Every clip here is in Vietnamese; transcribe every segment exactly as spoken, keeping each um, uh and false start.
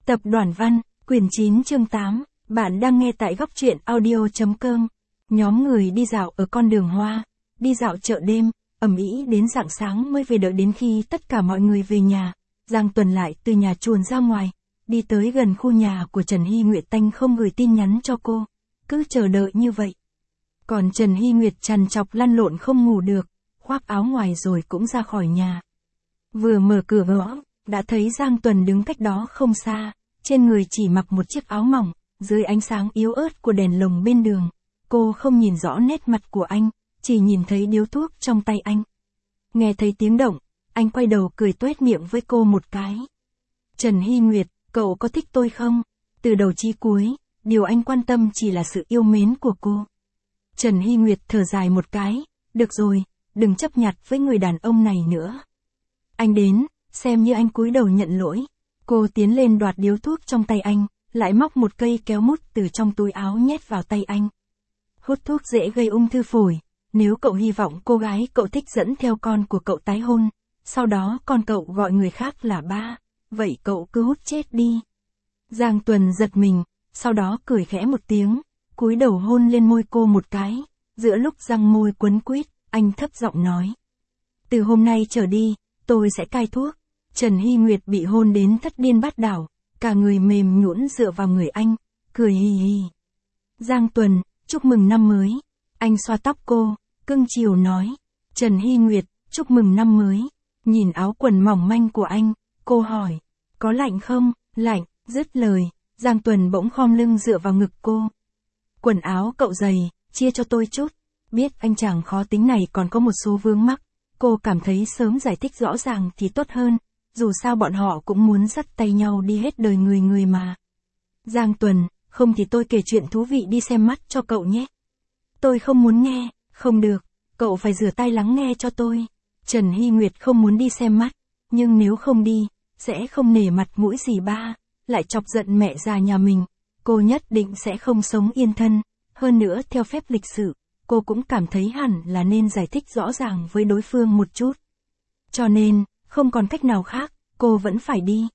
Tập Đoàn Văn, quyển chín chương tám, bạn đang nghe tại góc truyện audio.com. Nhóm người đi dạo ở con đường hoa, đi dạo chợ đêm, ầm ĩ đến rạng sáng mới về, đợi đến khi tất cả mọi người về nhà, Giang Tuần lại từ nhà chuồn ra ngoài, đi tới gần khu nhà của Trần Hy Nguyệt tanh không gửi tin nhắn cho cô, cứ chờ đợi như vậy. Còn Trần Hy Nguyệt trằn trọc lăn lộn không ngủ được, khoác áo ngoài rồi cũng ra khỏi nhà. Vừa mở cửa gõ, đã thấy Giang Tuần đứng cách đó không xa, trên người chỉ mặc một chiếc áo mỏng, dưới ánh sáng yếu ớt của đèn lồng bên đường. Cô không nhìn rõ nét mặt của anh, chỉ nhìn thấy điếu thuốc trong tay anh. Nghe thấy tiếng động, anh quay đầu cười tuét miệng với cô một cái. Trần Hy Nguyệt, cậu có thích tôi không? Từ đầu chí cuối, điều anh quan tâm chỉ là sự yêu mến của cô. Trần Hy Nguyệt thở dài một cái, được rồi, đừng chấp nhặt với người đàn ông này nữa. Anh đến, xem như anh cúi đầu nhận lỗi. Cô tiến lên đoạt điếu thuốc trong tay anh, lại móc một cây kéo mút từ trong túi áo nhét vào tay anh. Hút thuốc dễ gây ung thư phổi, nếu cậu hy vọng cô gái cậu thích dẫn theo con của cậu tái hôn, sau đó con cậu gọi người khác là ba, vậy cậu cứ hút chết đi. Giang Tuần giật mình, sau đó cười khẽ một tiếng, cúi đầu hôn lên môi cô một cái, giữa lúc răng môi quấn quýt, anh thấp giọng nói. Từ hôm nay trở đi, tôi sẽ cai thuốc. Trần Hy Nguyệt bị hôn đến thất điên bát đảo, cả người mềm nhũn dựa vào người anh, cười hì hì. Giang Tuần, chúc mừng năm mới. Anh xoa tóc cô, cưng chiều nói. Trần Hy Nguyệt, chúc mừng năm mới. Nhìn áo quần mỏng manh của anh, cô hỏi, có lạnh không? Lạnh, dứt lời, Giang Tuần bỗng khom lưng dựa vào ngực cô. Quần áo cậu dày, chia cho tôi chút. Biết anh chàng khó tính này còn có một số vướng mắc, cô cảm thấy sớm giải thích rõ ràng thì tốt hơn, dù sao bọn họ cũng muốn dắt tay nhau đi hết đời người người mà. Giang Tuần, không thì tôi kể chuyện thú vị đi xem mắt cho cậu nhé. Tôi không muốn nghe, không được, cậu phải rửa tay lắng nghe cho tôi. Trần Hy Nguyệt không muốn đi xem mắt, nhưng nếu không đi, sẽ không nể mặt mũi gì ba, lại chọc giận mẹ già nhà mình, cô nhất định sẽ không sống yên thân, hơn nữa theo phép lịch sử, cô cũng cảm thấy hẳn là nên giải thích rõ ràng với đối phương một chút. Cho nên, không còn cách nào khác, cô vẫn phải đi.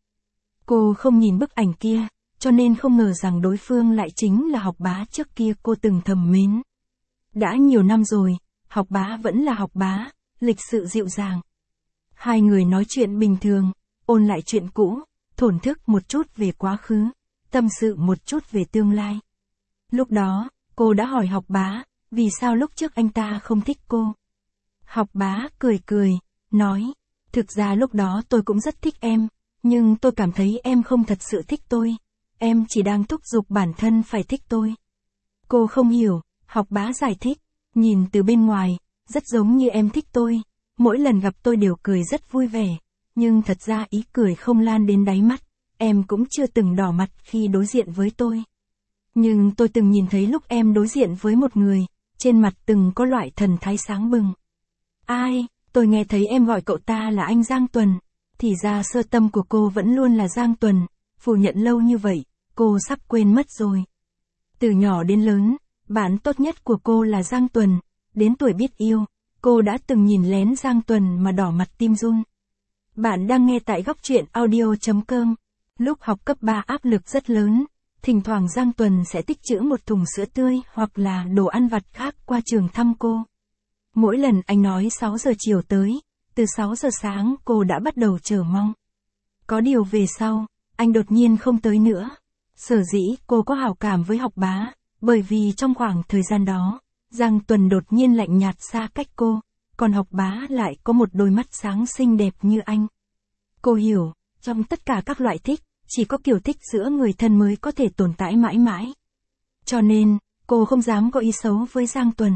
Cô không nhìn bức ảnh kia, cho nên không ngờ rằng đối phương lại chính là Học Bá trước kia cô từng thầm mến. Đã nhiều năm rồi, Học Bá vẫn là Học Bá, lịch sự dịu dàng. Hai người nói chuyện bình thường, ôn lại chuyện cũ, thổn thức một chút về quá khứ, tâm sự một chút về tương lai. Lúc đó, cô đã hỏi Học Bá, vì sao lúc trước anh ta không thích cô. Học Bá cười cười, nói, thực ra lúc đó tôi cũng rất thích em, nhưng tôi cảm thấy em không thật sự thích tôi, em chỉ đang thúc giục bản thân phải thích tôi. Cô không hiểu, Học Bá giải thích, nhìn từ bên ngoài, rất giống như em thích tôi, mỗi lần gặp tôi đều cười rất vui vẻ, nhưng thật ra ý cười không lan đến đáy mắt, em cũng chưa từng đỏ mặt khi đối diện với tôi. Nhưng tôi từng nhìn thấy lúc em đối diện với một người, trên mặt từng có loại thần thái sáng bừng. Ai, tôi nghe thấy em gọi cậu ta là anh Giang Tuần, thì ra sơ tâm của cô vẫn luôn là Giang Tuần, phủ nhận lâu như vậy, cô sắp quên mất rồi. Từ nhỏ đến lớn, bạn tốt nhất của cô là Giang Tuần, đến tuổi biết yêu, cô đã từng nhìn lén Giang Tuần mà đỏ mặt tim run. Bạn đang nghe tại góc truyện audio.com. Lúc học cấp ba áp lực rất lớn, thỉnh thoảng Giang Tuần sẽ tích trữ một thùng sữa tươi hoặc là đồ ăn vặt khác qua trường thăm cô. Mỗi lần anh nói sáu giờ chiều tới, từ sáu giờ sáng cô đã bắt đầu chờ mong. Có điều về sau, anh đột nhiên không tới nữa. Sở dĩ cô có hảo cảm với Học Bá, bởi vì trong khoảng thời gian đó, Giang Tuần đột nhiên lạnh nhạt xa cách cô, còn Học Bá lại có một đôi mắt sáng xinh đẹp như anh. Cô hiểu, trong tất cả các loại thích, chỉ có kiểu thích giữa người thân mới có thể tồn tại mãi mãi. Cho nên, cô không dám có ý xấu với Giang Tuần.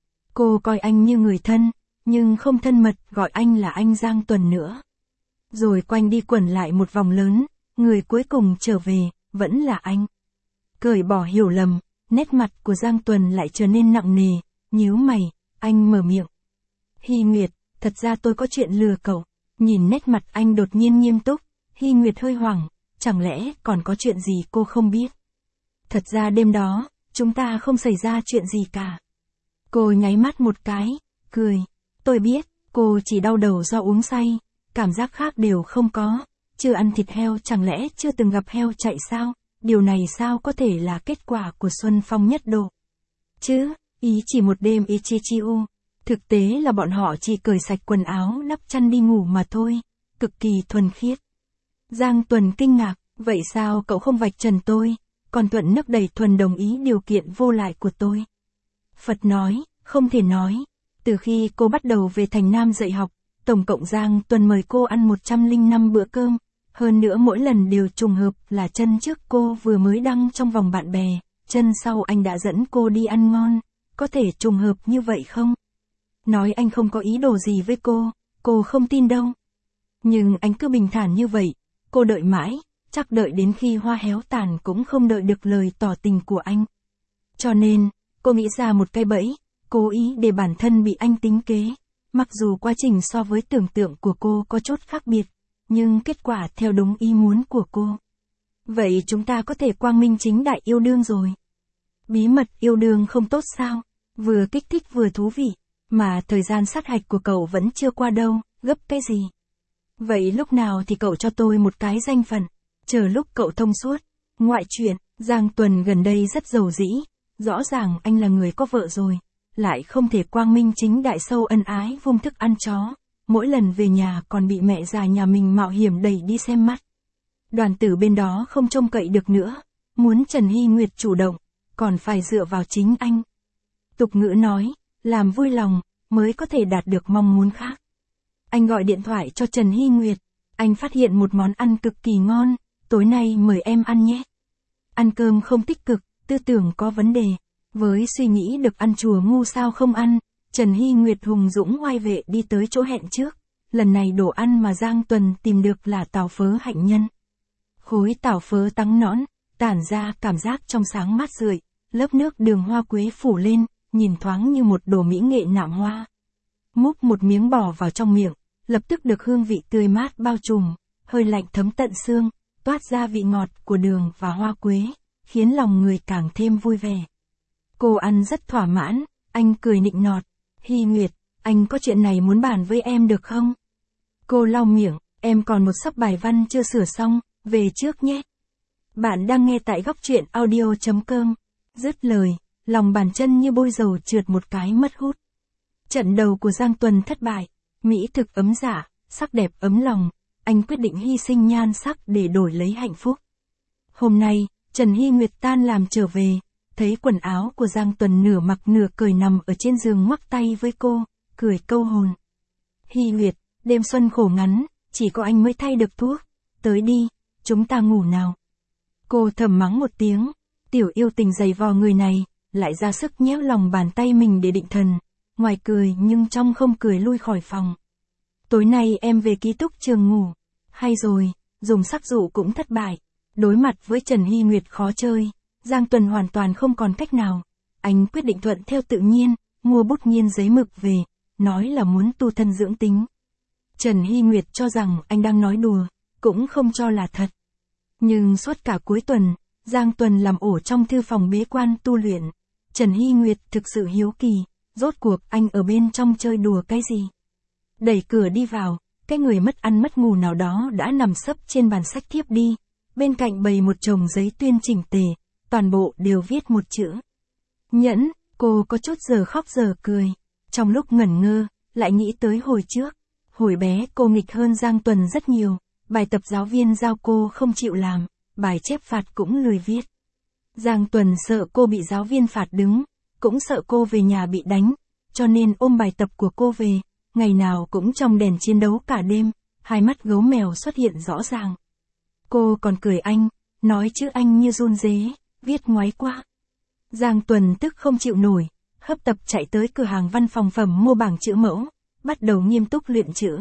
Cô coi anh như người thân, nhưng không thân mật gọi anh là anh Giang Tuần nữa. Rồi quanh đi quẩn lại một vòng lớn, người cuối cùng trở về, vẫn là anh. Cởi bỏ hiểu lầm, nét mặt của Giang Tuần lại trở nên nặng nề, nhíu mày, anh mở miệng. Hy Nguyệt, thật ra tôi có chuyện lừa cậu. Nhìn nét mặt anh đột nhiên nghiêm túc, Hy Nguyệt hơi hoảng, chẳng lẽ còn có chuyện gì cô không biết. Thật ra đêm đó, chúng ta không xảy ra chuyện gì cả. Cô nháy mắt một cái, cười. Tôi biết, cô chỉ đau đầu do uống say, cảm giác khác đều không có, chưa ăn thịt heo chẳng lẽ chưa từng gặp heo chạy sao? Điều này sao có thể là kết quả của Xuân Phong nhất độ? Chứ, ý chỉ một đêm ý chi chi u. Thực tế là bọn họ chỉ cởi sạch quần áo đắp chăn đi ngủ mà thôi. Cực kỳ thuần khiết. Giang Tuần kinh ngạc, vậy sao cậu không vạch trần tôi? Còn Thuận nức đầy thuần đồng ý điều kiện vô lại của tôi. Phật nói, không thể nói. Từ khi cô bắt đầu về Thành Nam dạy học, tổng cộng Giang Tuần mời cô ăn một trăm lẻ năm bữa cơm. Hơn nữa mỗi lần đều trùng hợp là chân trước cô vừa mới đăng trong vòng bạn bè, chân sau anh đã dẫn cô đi ăn ngon. Có thể trùng hợp như vậy không? Nói anh không có ý đồ gì với cô, cô không tin đâu. Nhưng anh cứ bình thản như vậy, cô đợi mãi, chắc đợi đến khi hoa héo tàn cũng không đợi được lời tỏ tình của anh. Cho nên, cô nghĩ ra một cái bẫy, cố ý để bản thân bị anh tính kế. Mặc dù quá trình so với tưởng tượng của cô có chút khác biệt, nhưng kết quả theo đúng ý muốn của cô. Vậy chúng ta có thể quang minh chính đại yêu đương rồi. Bí mật yêu đương không tốt sao? Vừa kích thích vừa thú vị, mà thời gian sát hạch của cậu vẫn chưa qua đâu, gấp cái gì? Vậy lúc nào thì cậu cho tôi một cái danh phận, chờ lúc cậu thông suốt. Ngoại chuyện, Giang Tuần gần đây rất giàu dĩ, rõ ràng anh là người có vợ rồi, lại không thể quang minh chính đại sâu ân ái vung thức ăn chó, mỗi lần về nhà còn bị mẹ già nhà mình mạo hiểm đẩy đi xem mắt. Đoàn Tử bên đó không trông cậy được nữa, muốn Trần Hy Nguyệt chủ động, còn phải dựa vào chính anh. Tục ngữ nói, làm vui lòng, mới có thể đạt được mong muốn khác. Anh gọi điện thoại cho Trần Hy Nguyệt, anh phát hiện một món ăn cực kỳ ngon, tối nay mời em ăn nhé. Ăn cơm không tích cực, tư tưởng có vấn đề, với suy nghĩ được ăn chùa ngu sao không ăn, Trần Hy Nguyệt hùng dũng oai vệ đi tới chỗ hẹn trước, lần này đồ ăn mà Giang Tuần tìm được là tàu phớ hạnh nhân. Khối tàu phớ trắng nõn, tản ra cảm giác trong sáng mát rượi, lớp nước đường hoa quế phủ lên, nhìn thoáng như một đồ mỹ nghệ nạm hoa. Múc một miếng bỏ vào trong miệng, lập tức được hương vị tươi mát bao trùm, hơi lạnh thấm tận xương, toát ra vị ngọt của đường và hoa quế, khiến lòng người càng thêm vui vẻ. Cô ăn rất thỏa mãn, anh cười nịnh nọt, Hy Nguyệt, anh có chuyện này muốn bàn với em được không? Cô lau miệng, em còn một sấp bài văn chưa sửa xong, về trước nhé. Bạn đang nghe tại góc truyện audio chấm com. Dứt lời, lòng bàn chân như bôi dầu trượt một cái mất hút. Trận đầu của Giang Tuần thất bại, mỹ thực ấm dạ, sắc đẹp ấm lòng, anh quyết định hy sinh nhan sắc để đổi lấy hạnh phúc. Hôm nay, Trần Hy Nguyệt tan làm trở về, thấy quần áo của Giang Tuần nửa mặc nửa cởi nằm ở trên giường ngoắc tay với cô, cười câu hồn. Hy Nguyệt, đêm xuân khổ ngắn, chỉ có anh mới thay được thuốc, tới đi, chúng ta ngủ nào. Cô thầm mắng một tiếng, tiểu yêu tình giày vò người này, lại ra sức nhéo lòng bàn tay mình để định thần, ngoài cười nhưng trong không cười lui khỏi phòng. Tối nay em về ký túc trường ngủ, hay rồi, dùng sắc dụ cũng thất bại, đối mặt với Trần Hy Nguyệt khó chơi, Giang Tuần hoàn toàn không còn cách nào, anh quyết định thuận theo tự nhiên, mua bút nghiên giấy mực về, nói là muốn tu thân dưỡng tính. Trần Hy Nguyệt cho rằng anh đang nói đùa, cũng không cho là thật. Nhưng suốt cả cuối tuần, Giang Tuần làm ổ trong thư phòng bế quan tu luyện. Trần Hy Nguyệt thực sự hiếu kỳ, rốt cuộc anh ở bên trong chơi đùa cái gì. Đẩy cửa đi vào, cái người mất ăn mất ngủ nào đó đã nằm sấp trên bàn sách thiếp đi. Bên cạnh bày một chồng giấy tuyên chỉnh tề, toàn bộ đều viết một chữ. Nhẫn, cô có chút giờ khóc giờ cười. Trong lúc ngẩn ngơ, lại nghĩ tới hồi trước. Hồi bé cô nghịch hơn Giang Tuần rất nhiều, bài tập giáo viên giao cô không chịu làm, bài chép phạt cũng lười viết. Giang Tuần sợ cô bị giáo viên phạt đứng, cũng sợ cô về nhà bị đánh, cho nên ôm bài tập của cô về, ngày nào cũng trong đèn chiến đấu cả đêm, hai mắt gấu mèo xuất hiện rõ ràng. Cô còn cười anh, nói chữ anh như run rế, viết ngoáy quá. Giang Tuần tức không chịu nổi, hấp tập chạy tới cửa hàng văn phòng phẩm mua bảng chữ mẫu, bắt đầu nghiêm túc luyện chữ.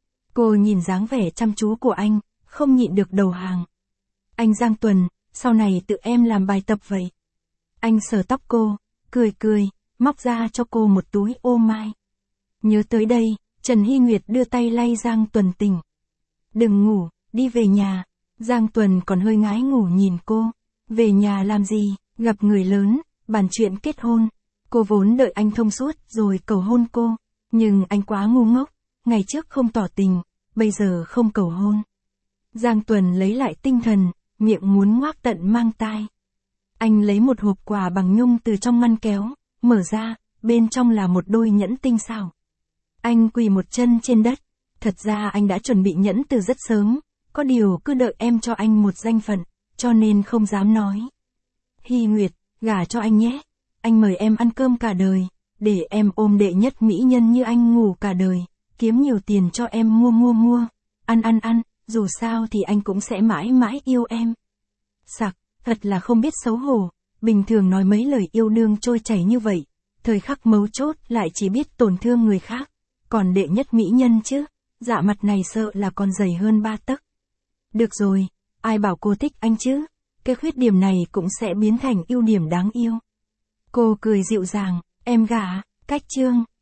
Cô nhìn dáng vẻ chăm chú của anh, không nhịn được đầu hàng. Anh Giang Tuần, sau này tự em làm bài tập vậy. Anh sờ tóc cô, cười cười, móc ra cho cô một túi ô mai. Nhớ tới đây, Trần Hy Nguyệt đưa tay lay Giang Tuần tỉnh. Đừng ngủ, đi về nhà. Giang Tuần còn hơi ngái ngủ nhìn cô. Về nhà làm gì, gặp người lớn, bàn chuyện kết hôn. Cô vốn đợi anh thông suốt rồi cầu hôn cô. Nhưng anh quá ngu ngốc, ngày trước không tỏ tình, bây giờ không cầu hôn. Giang Tuần lấy lại tinh thần, miệng muốn ngoác tận mang tai. Anh lấy một hộp quà bằng nhung từ trong ngăn kéo, mở ra, bên trong là một đôi nhẫn tinh xảo. Anh quỳ một chân trên đất, thật ra anh đã chuẩn bị nhẫn từ rất sớm, có điều cứ đợi em cho anh một danh phận, cho nên không dám nói. Hy Nguyệt, gả cho anh nhé, anh mời em ăn cơm cả đời, để em ôm đệ nhất mỹ nhân như anh ngủ cả đời, kiếm nhiều tiền cho em mua mua mua, ăn ăn ăn, dù sao thì anh cũng sẽ mãi mãi yêu em. Sặc, thật là không biết xấu hổ, bình thường nói mấy lời yêu đương trôi chảy như vậy, thời khắc mấu chốt lại chỉ biết tổn thương người khác, còn đệ nhất mỹ nhân chứ, dạ mặt này sợ là còn dày hơn ba tấc. Được rồi, ai bảo cô thích anh chứ, cái khuyết điểm này cũng sẽ biến thành ưu điểm đáng yêu. Cô cười dịu dàng, em gả, cách chương.